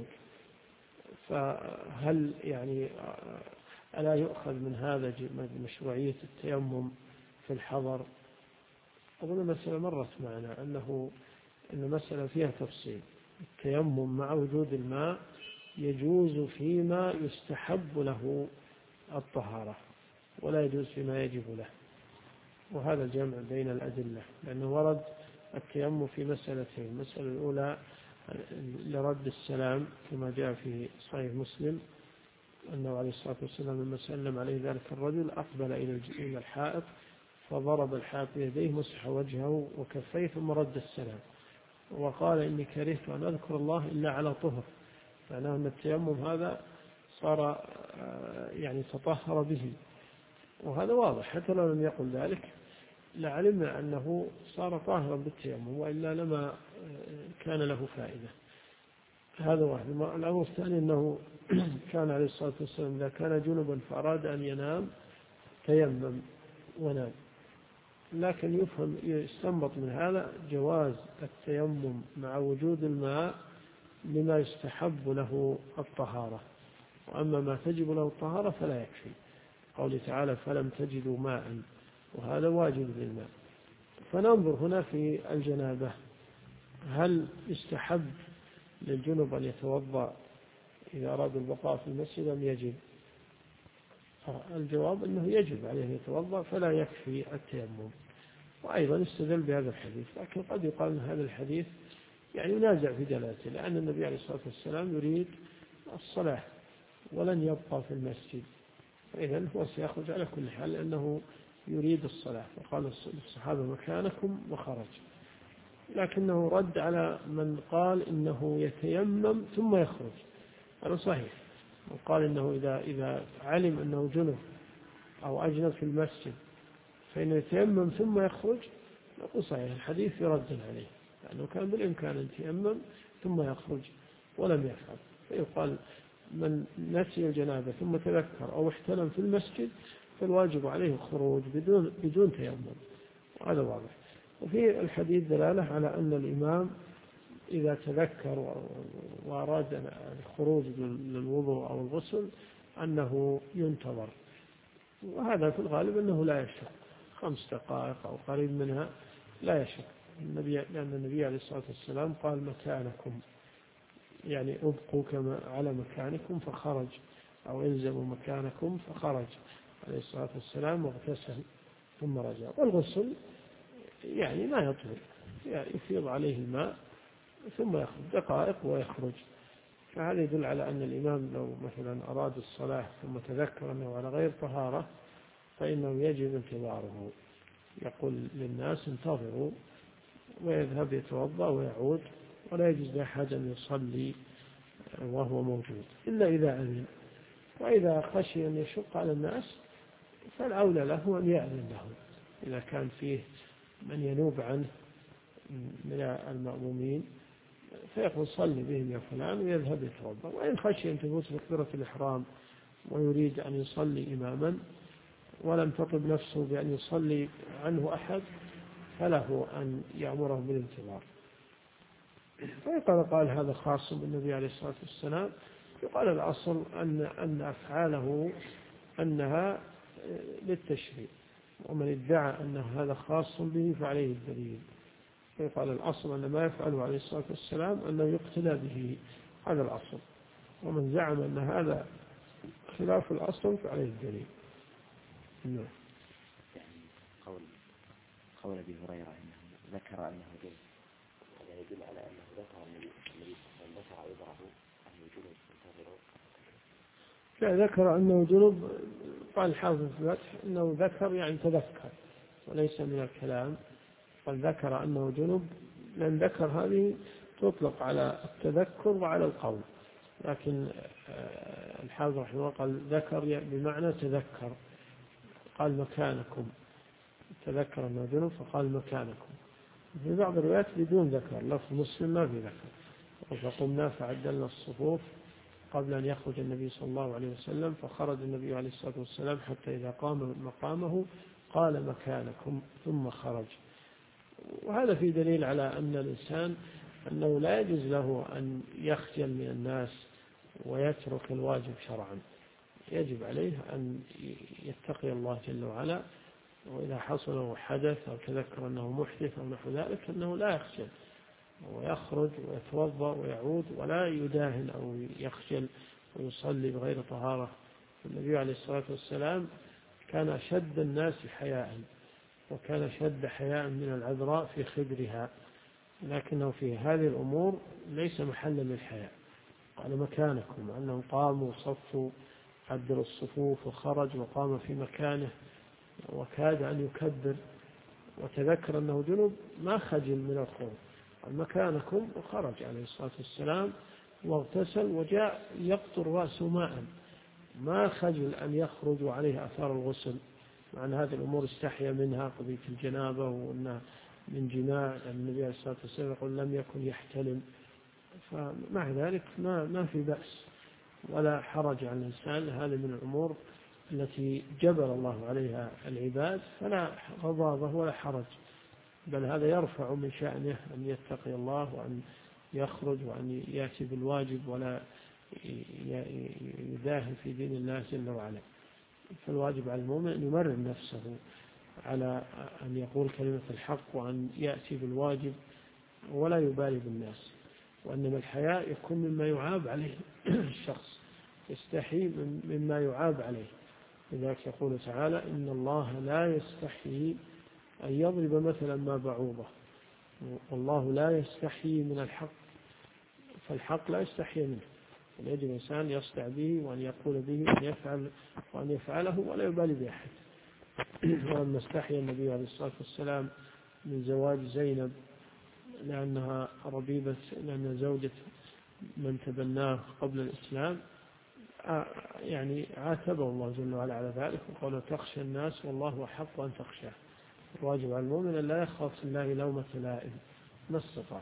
فهل يعني ألا يؤخذ من هذا مشروعية التيمم في الحضر؟ أظن المسألة مرت معنا أن المسألة فيها تفصيل. التيمم مع وجود الماء يجوز فيما يستحب له الطهارة ولا يجوز فيما يجب له، وهذا الجمع بين الأدلة، لأنه ورد التيمم في مسألتين. المسألة الأولى لرد السلام كما جاء في صحيح مسلم أنه عليه الصلاة والسلام لما سلم عليه ذلك الرجل أقبل إلى الحائط فضرب الحائط بيديه مسح وجهه وكفيه ثم رد السلام وقال إني كرهت أن أذكر الله إلا على طهر، معناه أن التيمم هذا صار يعني تطهر به، وهذا واضح حتى لو لم يقل ذلك لعلمنا أنه صار طاهرا بالتيمم، وإلا لما كان له فائدة. هذا واحد. الأمر الثاني أنه كان عليه الصلاة والسلام إذا كان جنبا فأراد أن ينام تيمم ونام، لكن يستنبط من هذا جواز التيمم مع وجود الماء لما يستحب له الطهارة، وأما ما تجب له الطهارة فلا يكفي. قوله تعالى فلم تجدوا ماء، وهذا واجب للماء. فننظر هنا في الجنابة، هل يستحب للجنب أن يتوضأ إذا أراد البقاء في المسجد أم يجب؟ الجواب أنه يجب عليه أن يتوضأ فلا يكفي التيمم. وأيضا استدل بهذا الحديث، لكن قد يقال أن هذا الحديث يعني ينازع في دلالته، لأن النبي عليه الصلاة والسلام يريد الصلاة ولن يبقى في المسجد، فإذا هو سيخرج على كل حال لأنه يريد الصلاة، وقال للصحابة مكانكم وخرج. لكنه رد على من قال إنه يتيمم ثم يخرج، هذا صحيح. وقال إنه إذا علم أنه جنب أو أجنب في المسجد فإنه يتيمم ثم يخرج، نقول صحيح الحديث يرد عليه، لأنه كان بالإمكان أن يتيمم ثم يخرج ولم يفعل. فيقال من نسي الجنابة ثم تذكر أو احتلم في المسجد فالواجب عليه الخروج بدون تيمم، وهذا واضح. وفي الحديث دلالة على أن الإمام إذا تذكر وأراد الخروج للوضوء أو الغسل أنه ينتظر، وهذا في الغالب أنه لا يشق 5 دقائق أو قريب منها، لا يشق لأن النبي عليه الصلاة والسلام قال مكانكم، يعني ابقوا كما على مكانكم فخرج، أو الزموا مكانكم فخرج، عليه الصلاة والسلام واغتسل ثم رجع. والغسل يعني ما يطول، يعني يفيض عليه الماء ثم يخرج دقائق ويخرج. فهذا يدل على أن الإمام لو مثلا أراد الصلاة ثم تذكر أنه على غير طهارة فإنه يجب انتظاره، يقول للناس انتظروا، ويذهب يتوضأ ويعود، ولا يجوز لأحد أن يصلي وهو موجود إلا إذا أذن. وإذا خشي أن يشق على الناس فالأولى له أن يأذن له إذا كان فيه من ينوب عنه من المأمومين، فيقول صلي بهم يا فلان ويذهب يتوضأ. وإن خشي أن تفوت تكبيرة الإحرام ويريد أن يصلي إماما ولم تطب نفسه بأن يصلي عنه أحد فله أن يأمره بالانتظار. فيقال هذا خاص بالنبي عليه الصلاة والسلام. يقال الأصل أن أفعاله أنها للتشريع، ومن ادعى أن هذا خاص به فعليه الدليل. فيقال الأصل أن ما يفعله عليه الصلاة والسلام أنه يقتدى به، هذا الأصل. ومن زعم أن هذا خلاف الأصل فعليه الدليل.
يعني قول أبي هريرة أنه ذكر أنه جنب، يعني يدل على أنه ذكر النبي ذكر عبره أنه جنب ينتظره.
لا، ذكر أنه جنب. قال الحافظ في الفتح أنه ذكر يعني تذكر وليس من الكلام. قال ذكر أنه جنب، لأن ذكر هذه تطلق على التذكر وعلى القول، لكن الحافظ رحمه الله قال ذكر بمعنى تذكر. قال مكانكم، تذكر أنه جنب فقال مكانكم. في بعض الروايات بدون ذكر، لفظ مسلم ما في ذكر. فقمنا فعدلنا الصفوف قبل أن يخرج النبي صلى الله عليه وسلم، فخرج النبي عليه الصلاة والسلام حتى إذا قام مقامه قال مكانكم ثم خرج. وهذا في دليل على أن الإنسان أنه لا يجوز له أن يخجل من الناس ويترك الواجب شرعا. يجب عليه أن يتقي الله جل وعلا، وإذا حصل له حدث أو تذكر أنه محدث أو نحو ذلك أنه لا يخجل ويخرج ويتوضأ ويعود، ولا يداهن أو يخجل ويصلي بغير طهارة. النبي عليه الصلاة والسلام كان أشد الناس حياء، وكان أشد حياء من العذراء في خدرها، لكنه في هذه الأمور ليس محلا للحياء. قال مكانكم، أنهم قاموا وصفوا عدلوا الصفوف وخرج وقام في مكانه وكاد أن يكبر وتذكر أنه جنب، ما خجل من الخروج. قال مكانكم وخرج عليه الصلاة والسلام واغتسل وجاء يقطر رأسه ماء، ما خجل أن يخرج وعليه أثار الغسل. مع أن هذه الأمور استحيا منها قضية الجنابة وأنها من جماع، لأن النبي عليه الصلاة والسلام يقول لم يكن يحتلم. فمع ذلك ما في بأس ولا حرج على الإنسان. هذه من الأمور التي جبل الله عليها العباد، فلا غضاضة ولا حرج، بل هذا يرفع من شأنه أن يتقي الله وأن يخرج وأن يأتي بالواجب ولا يداهن في دين الله جل وعلا. فالواجب على المؤمن أن يمرن نفسه على أن يقول كلمة الحق وأن يأتي بالواجب ولا يبالي بالناس. وأنما الحياء يكون مما يعاب عليه الشخص، يستحي مما يعاب عليه. لذلك يقول تعالى إن الله لا يستحي أن يضرب مثلا ما بعوضة، والله لا يستحي من الحق، فالحق لا يستحي منه. يجب الإنسان يصدع به وأن يقول به وأن يفعله ولا يبالي بأحد. ولما استحي النبي عليه الصلاة والسلام من زواج زينب لأنها ربيبة، لأن زوجة من تبناه قبل الإسلام، يعني عاتبه الله جل وعلا على ذلك وقال تخشى الناس والله أحق أن تخشاه. الواجب على المؤمن أن لا يخاف في الله لومة لائم ما استطاع.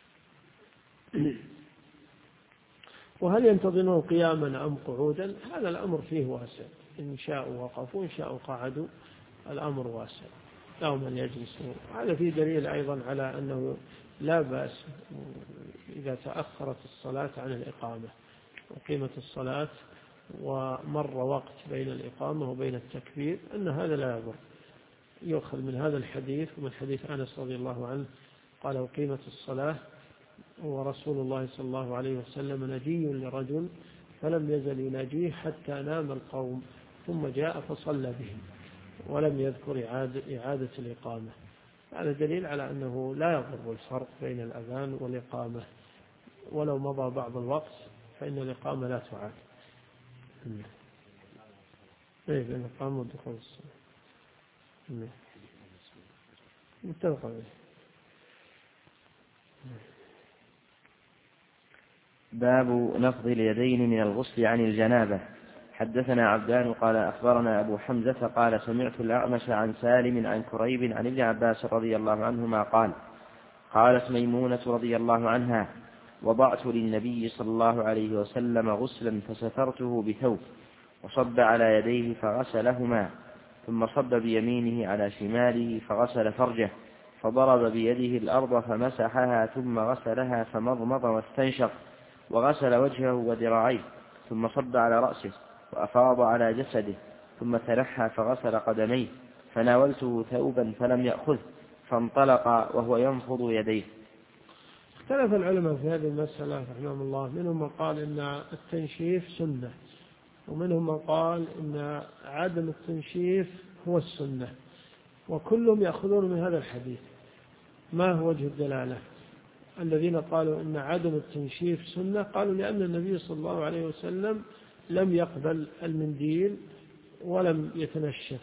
وهل ينتظرون قياما أم قعودا؟ هذا الأمر فيه واسع، إن شاءوا وقفوا إن شاءوا قعدوا، الأمر واسع لهم أن يجلسوا. هذا فيه دليل أيضا على أنه لا بأس إذا تأخرت الصلاة عن الإقامة وقيمة الصلاة ومر وقت بين الإقامة وبين التكبير، أن هذا لا يضر. يؤخذ من هذا الحديث ومن حديث أنس رضي الله عنه قال وقيمة الصلاة ورسول الله صلى الله عليه وسلم نجي لرجل فلم يزل يناجيه حتى نام القوم ثم جاء فصلى بهم ولم يذكر إعادة الإقامة. هذا دليل على أنه لا يضر الفرق بين الأذان والإقامة، ولو مضى بعض الوقت فإن الإقامة لا تعاد. بين الإقامة والدخول الصلاة متفق عليه.
باب نفض اليدين من الغسل عن الجنابة. حدثنا عبدان قال أخبرنا أبو حمزة قال سمعت الأعمش عن سالم عن كريب عن ابن عباس رضي الله عنهما قال قالت ميمونة رضي الله عنها وضعت للنبي صلى الله عليه وسلم غسلا فسترته بثوب وصب على يديه فغسلهما ثم صب بيمينه على شماله فغسل فرجه فضرب بيده الأرض فمسحها ثم غسلها فمضمض واستنشق وغسل وجهه وذراعيه ثم صب على رأسه وأفاض على جسده ثم تنحى فغسل قدميه فناولته ثوبا فلم يأخذه فانطلق وهو ينفض يديه.
اختلف العلماء في هذه المسألة رحمهم الله، منهم من قال إن التنشيف سنة، ومنهم من قال إن عدم التنشيف هو السنة، وكلهم يأخذون من هذا الحديث. ما هو وجه الدلالة؟ الذين قالوا إن عدم التنشيف سنة قالوا لأن النبي صلى الله عليه وسلم لم يقبل المنديل ولم يتنشف،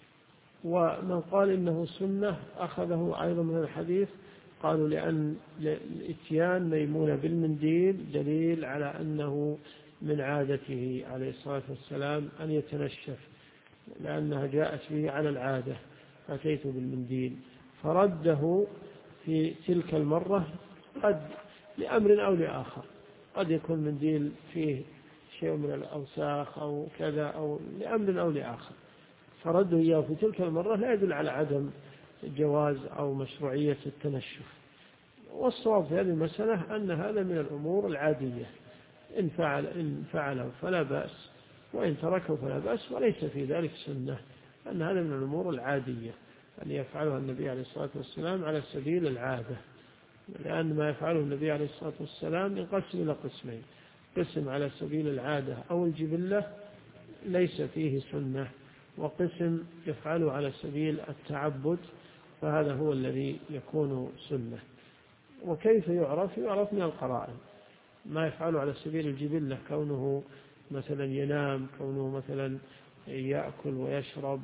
ومن قال إنه سنة أخذه أيضا من الحديث، قالوا لأن الإتيان ميمونة بالمنديل دليل على أنه من عادته عليه الصلاة والسلام أن يتنشف، لأنها جاءت به على العادة، فأتيت بالمنديل فرده في تلك المرة، قد لأمر أو لآخر، قد يكون منديل فيه شيء من الأوساخ أو كذا أو لأمر أو لآخر، فرده إياه في تلك المرة لا يدل على عدم جواز أو مشروعية التنشف. والصواب في هذه المسألة أن هذا من الأمور العادية، إن فعله فلا بأس، وإن تركه فلا بأس، وليس في ذلك سنة، أن هذا من الأمور العادية أن يفعلها النبي عليه الصلاة والسلام على سبيل العادة، لأن ما يفعله النبي عليه الصلاة والسلام ينقسم إلى قسمين: قسم على سبيل العادة أو الجبلة ليس فيه سنة، وقسم يفعله على سبيل التعبد، فهذا هو الذي يكون سنة. وكيف يعرف؟ يعرف من القرائن. ما يفعله على سبيل الجبلة كونه مثلا ينام، كونه مثلا يأكل ويشرب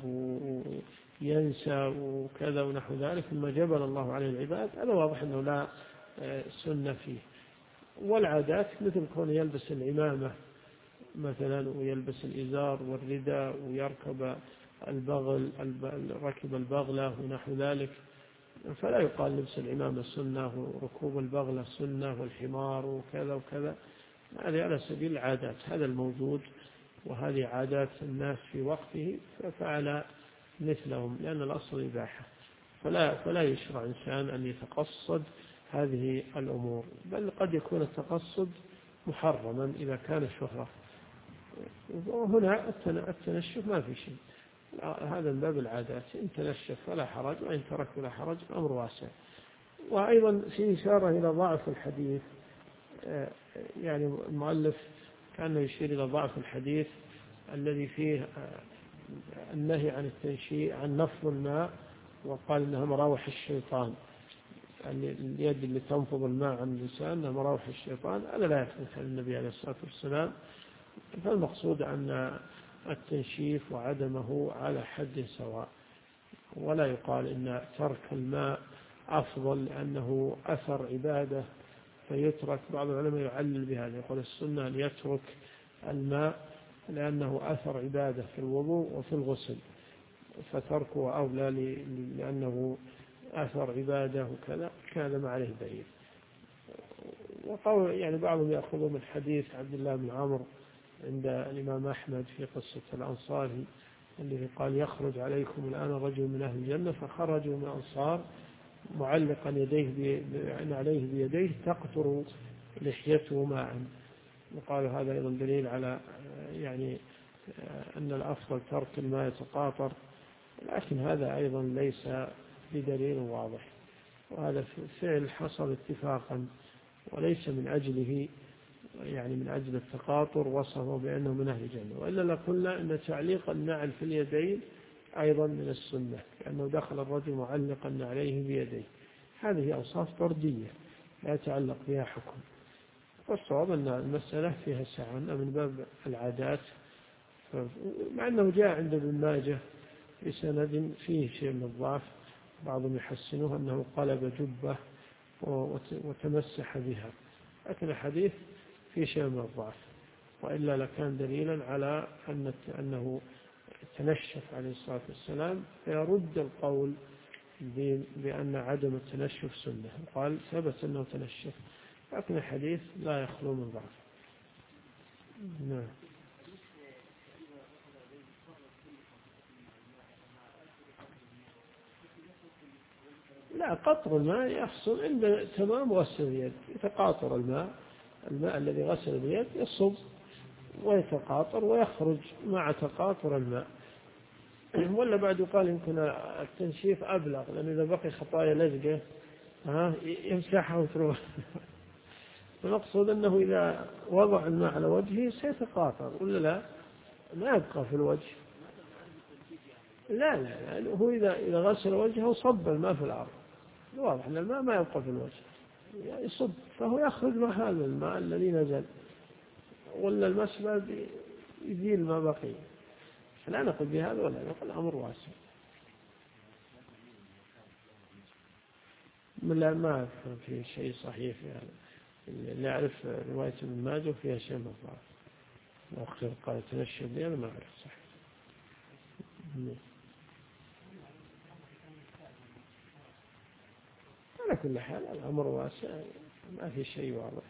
وينسى وكذا ونحو ذلك مما جبل الله عليه العباد، هذا واضح أنه لا سنة فيه. والعادات مثل كونه يلبس العمامة مثلا ويلبس الإزار والرداء ويركب ركب البغلة ونحو ذلك، فلا يقال لبس العمامة سنة وركوب البغلة سنة والحمار وكذا وكذا، هذه على سبيل العادات، هذا الموجود وهذه عادات الناس في وقته ففعل مثلهم، لأن الأصل إباحة، فلا يشرع إنسان أن يتقصد هذه الأمور، بل قد يكون التقصد محرما إذا كان شهرة. وهنا التنشف ما في شيء، هذا من باب العادات، إن تنشف فلا حرج، وإن ترك فلا حرج، الأمر واسع. وأيضا في إشارة إلى ضعف الحديث، يعني المؤلف كان يشير إلى ضعف الحديث الذي فيه النهي عن التنشيء عن نفض الماء، وقال إنها مراوح الشيطان، يعني اليد اللي تنفض الماء عن اللسان إنها مراوح الشيطان، هذا لا يثبت عن النبي عليه الصلاة والسلام. فالمقصود أن التنشيف وعدمه على حد سواء، ولا يقال إن ترك الماء أفضل لأنه أثر عبادة فيترك. بعض العلماء يعلل بهذا، يقول السنة أن يترك الماء لأنه أثر عبادة في الوضوء وفي الغسل، فتركه أولى لأنه أثر عبادة وكذا، كان ما عليه دليل. وقول يعني بعضهم يأخذ من حديث عبد الله بن عمرو عند الإمام أحمد في قصة الأنصاري الذي قال يخرج عليكم الآن رجل من أهل الجنة، فخرجوا من الأنصار معلقا يديه عليه بيديه تقطر لحيته ماء، وقال هذا أيضا دليل على يعني أن الأفضل ترك الماء يتقاطر، لكن هذا أيضا ليس بدليل واضح، وهذا فعل حصل اتفاقا وليس من أجله يعني من أجل التقاطر وصفه بأنه من أهل الجنة، وإلا لقلنا أن تعليق النعل في اليدين أيضا من السنة، لأنه دخل الرجل معلقا عليه بيديه. هذه أوصاف طردية لا يتعلق بها حكم، والصواب أن المسألة فيها سعة من باب العادات، مع أنه جاء عند ابن ماجه بسند فيه شيء من الضعف، بعضهم يحسنه أنه قلب جبة وتمسح بها، لكن الحديث فيه شيء من الضعف، وإلا لكان دليلا على أنه تنشف عليه الصلاة والسلام، فيرد القول بأن عدم التنشف سنة، قال ثبت أنه تنشف، لكن الحديث لا يخلو من ضعف. نعم. لا، قطر الماء يحصل عند تمام غسل اليد، يتقاطر الماء الذي غسل اليد يصب ويتقاطر ويخرج مع تقاطر الماء. ولا بعد يقال يمكن التنشيف أبلغ، لأن إذا بقي خطايا لزقة يمسحها وتروح. المقصود أنه إذا وضع الماء على وجهه سيتقاطر ولا لا، ما يبقى في الوجه. لا لا لا، هو إذا غسل وجهه صب الماء في الأرض، واضح أن الماء ما يبقى في الوجه، يصب فهو يخرج مع هذا الماء الذي نزل، ولا المسبب يزيل ما بقي. فلا نقول بهذا ولا نقول الأمر واسع. لا، ما في شيء صحيح في هذا، اللي أعرف رواية ابن ماجه فيها شيء من الضعف، وأخير قال تنشف لي أنا ما أعرف صح. على كل حال الأمر واسع، ما في شيء واضح.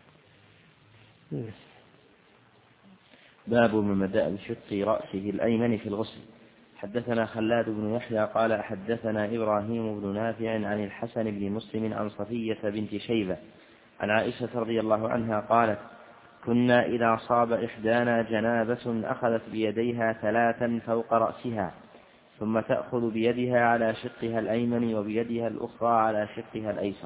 باب من مدى شق رأسه الأيمن في الغسل. حدثنا خلاد بن يحيى قال حدثنا إبراهيم بن نافع عن الحسن بن مسلم عن صفية بنت شيبة عن عائشة رضي الله عنها قالت كنا إذا صاب إحدانا جنابة أخذت بيديها 3 فوق رأسها، ثم تأخذ بيدها على شقها الأيمن وبيدها الأخرى على شقها الأيسر.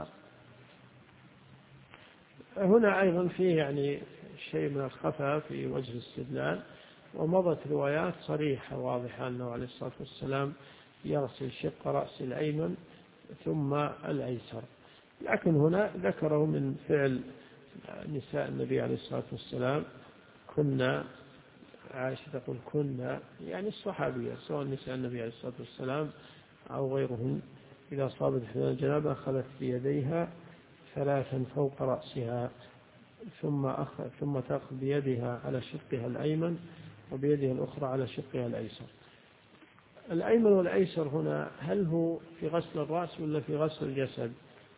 هنا أيضا فيه يعني شيء من الخفاء في وجه الاستدلال، ومضت روايات صريحة واضحة أنه عليه الصلاة والسلام يغسل شق رأس الأيمن ثم الأيسر، لكن هنا ذكره من فعل نساء النبي عليه الصلاة والسلام. كنا، عائشة تقول كنا يعني الصحابية سواء نساء النبي عليه الصلاة والسلام أو غيرهن، إذا صابت إحدانا الجنابة أخذت بيديها 3 فوق رأسها، ثم تأخذ بيدها على شقها الأيمن وبيدها الأخرى على شقها الأيسر. الأيمن والأيسر هنا هل هو في غسل الرأس ولا في غسل الجسد؟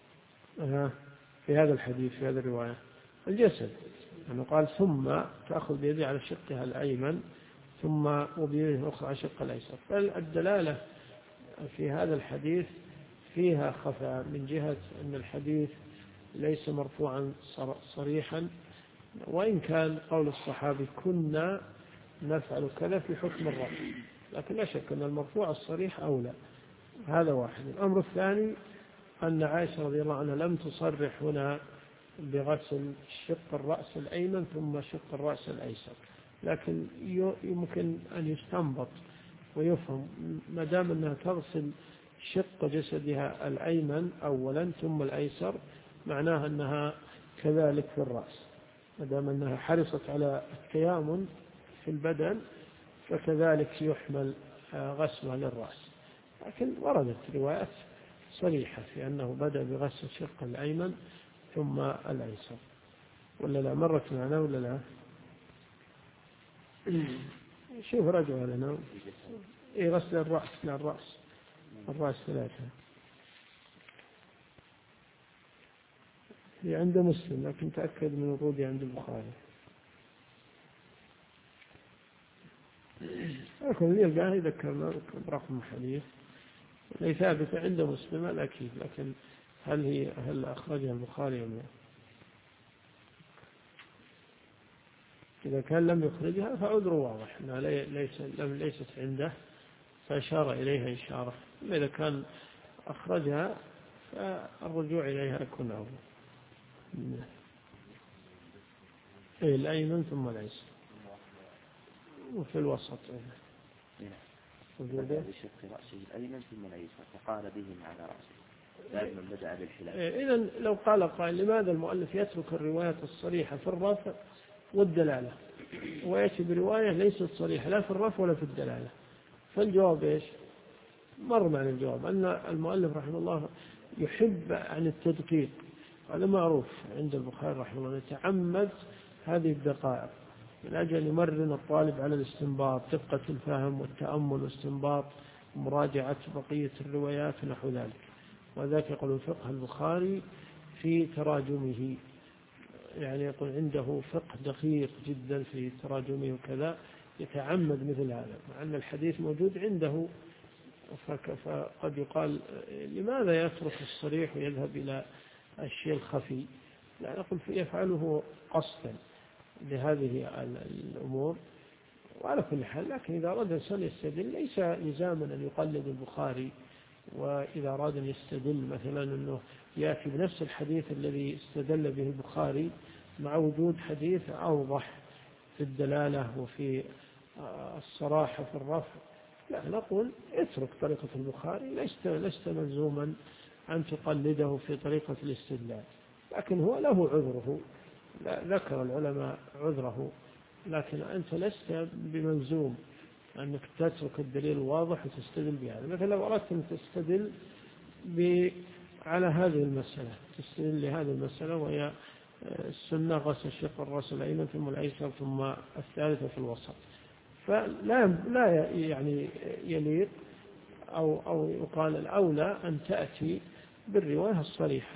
في هذا الحديث في هذه الرواية الجسد، يعني قال ثم تأخذ بيدها على شقها الأيمن ثم وبيدها الأخرى على شقها الأيسر. فالدلالة في هذا الحديث فيها خفاء من جهة أن الحديث ليس مرفوعا صريحا، وإن كان قول الصحابي كنا نفعل كذا في حكم الرفع، لكن لا شك أن المرفوع الصريح أولى. هذا واحد. الأمر الثاني أن عائشة رضي الله عنها لم تصرح هنا بغسل شق الرأس الأيمن ثم شق الرأس الأيسر، لكن يمكن أن يستنبط ويفهم ما دام أنها تغسل شق جسدها الأيمن أولا ثم الأيسر، معناها أنها كذلك في الرأس، ما دام أنها حرصت على التيامن في البدن فكذلك يحمل غسلها للرأس. لكن وردت روايات صريحة في أنه بدأ بغسل الشق الأيمن ثم الأيسر، ولا لا؟ مرت معنا ولا لا؟ شوف رجع لنا غسل الرأس، لا الرأس 3 هي عند مسلم، لكن تأكد من ورودها عند البخاري. لكن اللي يلقاه يذكرنا برقم حديث اللي ثابت عند مسلم الأكيد، لكن هل أخرجها البخاري أم لا؟ إذا كان لم يخرجها فعذره واضح أنها ليست عنده فأشار إليها إشارة، إذا كان أخرجها فالرجوع إليها يكون أولى. الأيمن ثم الأيسر وفي الوسط.
بدأ بشق رأسه الأيمن ثم الأيسر فقال بهم على رأسه بعد من بدأ بالحلال.
إذن لو قال قائل لماذا المؤلف يترك الروايات الصريحة في الرفع والدلالة ويأتي برواية ليست صريحة لا في الرفع ولا في الدلالة؟ فالجواب إيش؟ مر معنا الجواب أن المؤلف رحمه الله يحب عن التدقيق، هذا معروف عند البخاري رحمه الله، يتعمد هذه الدقائق من أجل أن يمرن الطالب على الاستنباط، دقة الفهم والتأمل والاستنباط ومراجعة بقية الروايات ونحو ذلك. وذلك يقول فقه البخاري في تراجمه، يعني يقول عنده فقه دقيق جدا في تراجمه وكذا، يتعمد مثل هذا مع أن الحديث موجود عنده. فقد يقال لماذا يترك الصريح ويذهب إلى الشيء الخفي؟ لا نقول يفعله قصدا لهذه الأمور. وعلى كل حال، لكن إذا أراد الإنسان يستدل ليس لزاما أن يقلد البخاري، وإذا أراد أن يستدل مثلا أنه يأتي بنفس الحديث الذي استدل به البخاري مع وجود حديث أوضح في الدلالة وفي الصراحة في الرفع، لا نقول اترك طريقة البخاري، لست ملزوما أن تقلده في طريقة الاستدلال، لكن هو له عذره، ذكر العلماء عذره، لكن أنت لست بملزوم أنك تترك الدليل الواضح وتستدل بهذا. مثلا لو أردت أن تستدل على هذه المسألة، تستدل لهذه المسألة وهي السنة غسل شق الرأس الأيمن ثم الأيسر ثم الثالثة في الوسط، فلا يعني يليق أو يقال الأولى أن تأتي بالرواية الصريحة،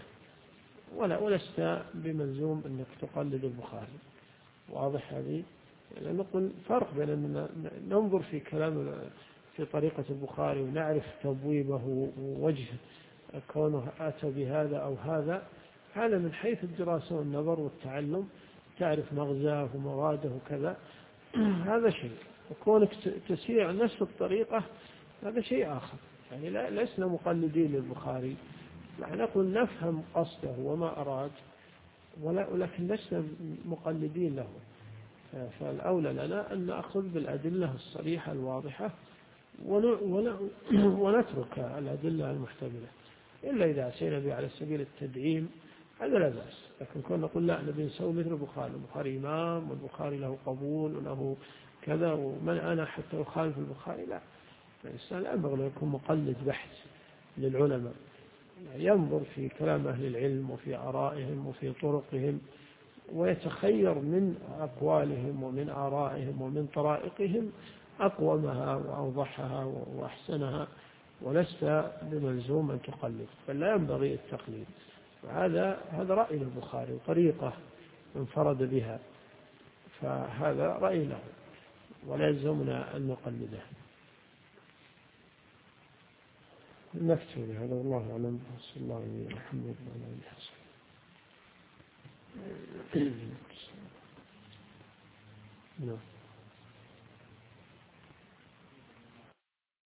ولست بملزوم أنك تقلد البخاري. واضح هذه؟ نقول فرق بين أن ننظر في كلام في طريقة البخاري ونعرف تبويبه ووجه كونه أتى بهذا أو هذا، هذا من حيث الدراسة والنظر والتعلم، تعرف مغزاه ومراده وكذا، هذا شيء. وكونك تسير نفس الطريقة هذا شيء آخر، يعني لسنا مقلدين للبخاري، نقول نفهم قصده وما أراد، ولكن لسنا مقلدين له. فالأولى لنا أن نأخذ بالأدلة الصريحة الواضحة ونترك الأدلة المحتملة، إلا إذا أتينا به على سبيل التدعيم هذا لا بأس. لكن كنا نقول لا، نبي نسوي مثل البخاري إمام والبخاري له قبول وله كذا، ومن أنا حتى أخالف البخاري؟ لا، الإنسان لا ينبغي أن يكون مقلد بحث للعلماء، ينظر في كلام أهل العلم وفي آرائهم وفي طرقهم، ويتخير من أقوالهم ومن آرائهم ومن طرائقهم أقومها وأوضحها وأحسنها، ولست بملزوم أن تقلد، بل لا ينبغي التقليد. هذا رأي البخاري وطريقة انفرد بها، فهذا رأي له ولا يلزمنا أن نقلده. نكتب هذا والله أعلم. صلى الله عليه وسلم. نعم.